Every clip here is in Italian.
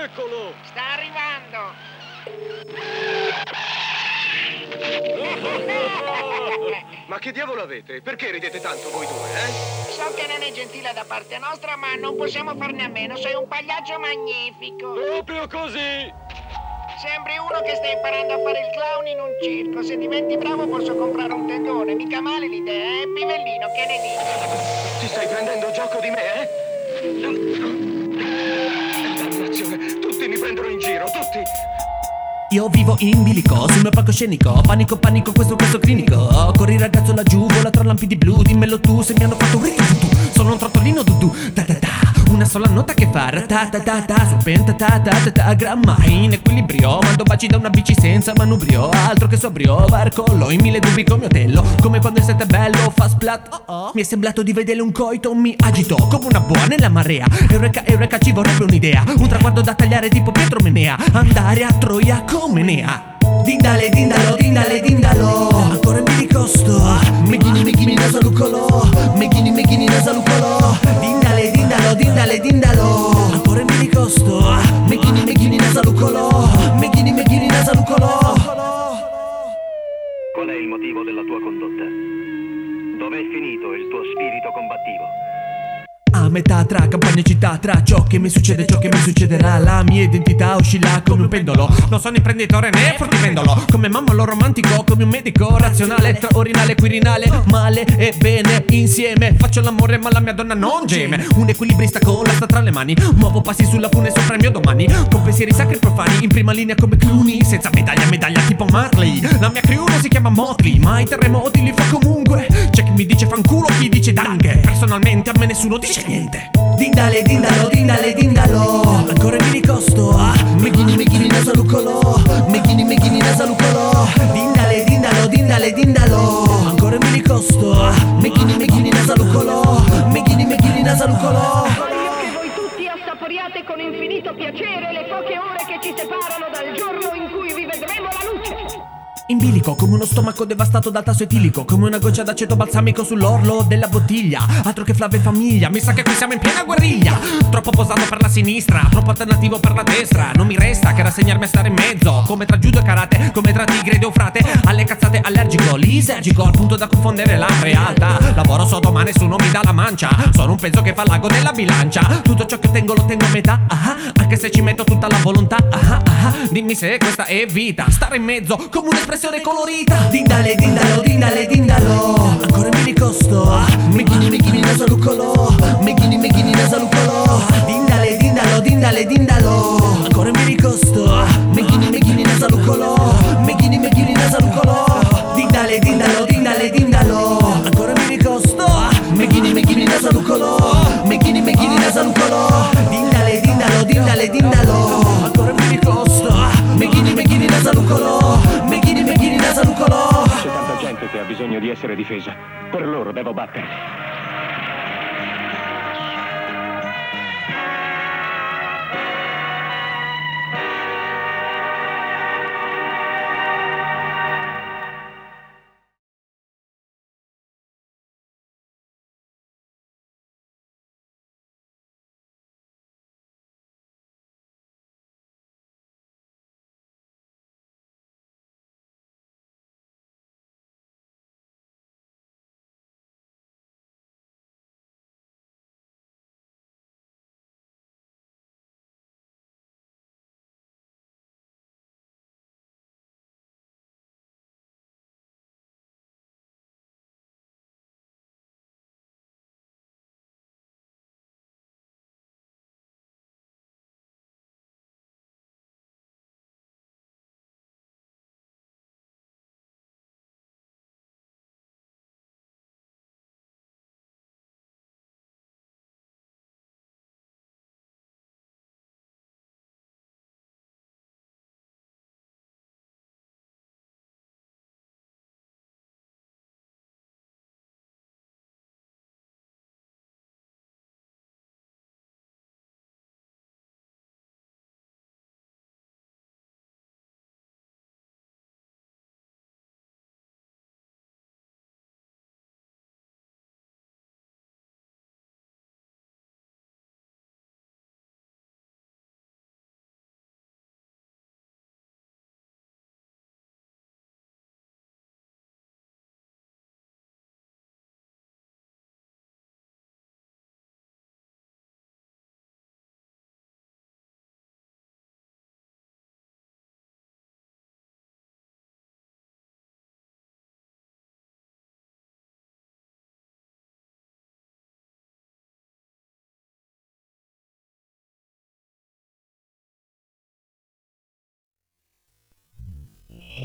Eccolo! Sta arrivando! Ma che diavolo avete? Perché ridete tanto voi due, eh? So che non è gentile da parte nostra, ma non possiamo farne a meno. Sei un pagliaccio magnifico. Proprio così! Sembri uno che sta imparando a fare il clown in un circo. Se diventi bravo posso comprare un tendone. Mica male l'idea, Pivellino, che ne dici? Ti stai prendendo gioco di me, eh? Dannazione, tutti mi prendono in giro, tutti! Io vivo in bilico, sul mio palcoscenico. Panico, panico, questo clinico. Corri ragazzo laggiù, vola tra lampi di blu. Dimmelo tu se mi hanno fatto un ritutu. Sono un trottolino dudu, ta ta ta. Una sola nota che fa ta ta ta ta. Sul penta ta ta ta ta. Gramma in equilibrio. Mando baci da una bici senza manubrio. Altro che sobrio, barcollo in mille dubbi come Otello. Come quando siete bello, fa splat. Mi è sembrato di vedere un coito, mi agito come una boa nella marea. Eureka, eureka, ci vorrebbe un'idea. Un traguardo da tagliare tipo Pietro Menea. Andare a Troia come Nea. Dindale, dindalo, dindale, dindalo. Ancora in bilicosto. Meghini, nasalucolo. Meghini, nasalucolo. Dindale, dindalo, dindale, dindalo. Ancora in bilicosto. Meghini, nasalucolo. Meghini, nasalucolo. Qual è il motivo della tua condotta? Dov'è finito il tuo spirito combattivo? A metà tra campagna e città, tra ciò che mi succede e ciò che mi succederà. La mia identità oscilla come un pendolo. Non sono imprenditore né fruttivendolo. Come mammalo romantico, come un medico razionale. Tra orinale e quirinale, male e bene insieme. Faccio l'amore ma la mia donna non geme. Un equilibrista con l'asta tra le mani. Muovo passi sulla fune sopra il mio domani. Con pensieri sacri e profani, in prima linea come Clooney. Senza medaglia tipo Marley. La mia crew non si chiama Motley, ma i terremoti li fa comunque. C'è chi mi dice fanculo, chi dice danche. Personalmente a me nessuno dice niente. Dindale, dindalo, dindale, dindalo. Ancora in bilicosto. Meghini, nasalucolo. Meghini, nasalucolo. Dindale, dindalo, dindale, dindalo. Ancora in bilicosto. Meghini, nasalucolo. Meghini, nasalucolo. Voglio che voi tutti assaporiate con infinito piacere le poche ore che ci separano dal giorno in cui vi vedremo la luce. In bilico, come uno stomaco devastato dal tasso etilico. Come una goccia d'aceto balsamico sull'orlo della bottiglia. Altro che Flavia e famiglia, mi sa che qui siamo in piena guerriglia. Troppo posato per la sinistra, troppo alternativo per la destra. Non mi resta che rassegnarmi a stare in mezzo. Come tra judo e karate, come tra tigre ed eufrate. Alle cazzate allergico, lisergico, al punto da confondere la realtà. Lavoro sotto ma nessuno mi dà la mancia. Sono un peso che fa l'ago della bilancia. Tutto ciò che ottengo lo tengo a metà, anche se ci metto tutta la volontà, Dimmi se questa è vita, stare in mezzo come un'espressione colorita. Dindale, dindalo, dindale, dindalo. Ancora in bilicosto. Meghini, nasalucolo. Meghini, nasalucolo. Dindale, dindalo, dindale, dindalo. Ancora in bilicosto. Meghini, nasalucolo. Meghini, nasalucolo. Dindale, dindalo, dindale, dindalo. Ancora in bilicosto. Meghini, nasalucolo. Meghini, nasalucolo. Dindale, dindalo, dindale, dindalo. Ancora in bilicosto. Meghini, nasalucolo. Meghini, nasalucolo. C'è tanta gente che ha bisogno di essere difesa. Per loro devo battere.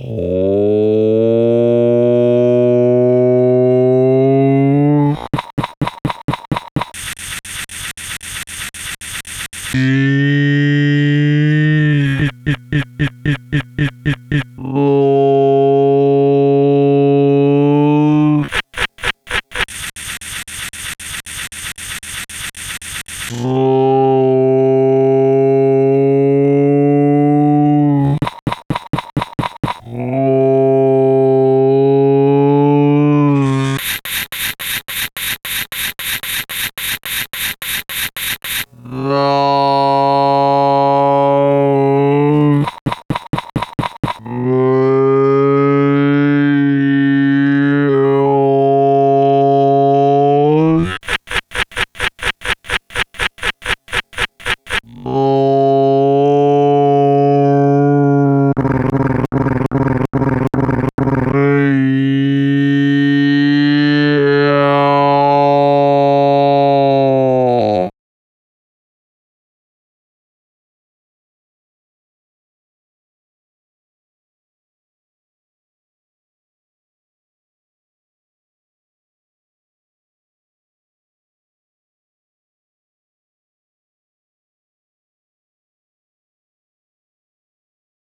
Ciao.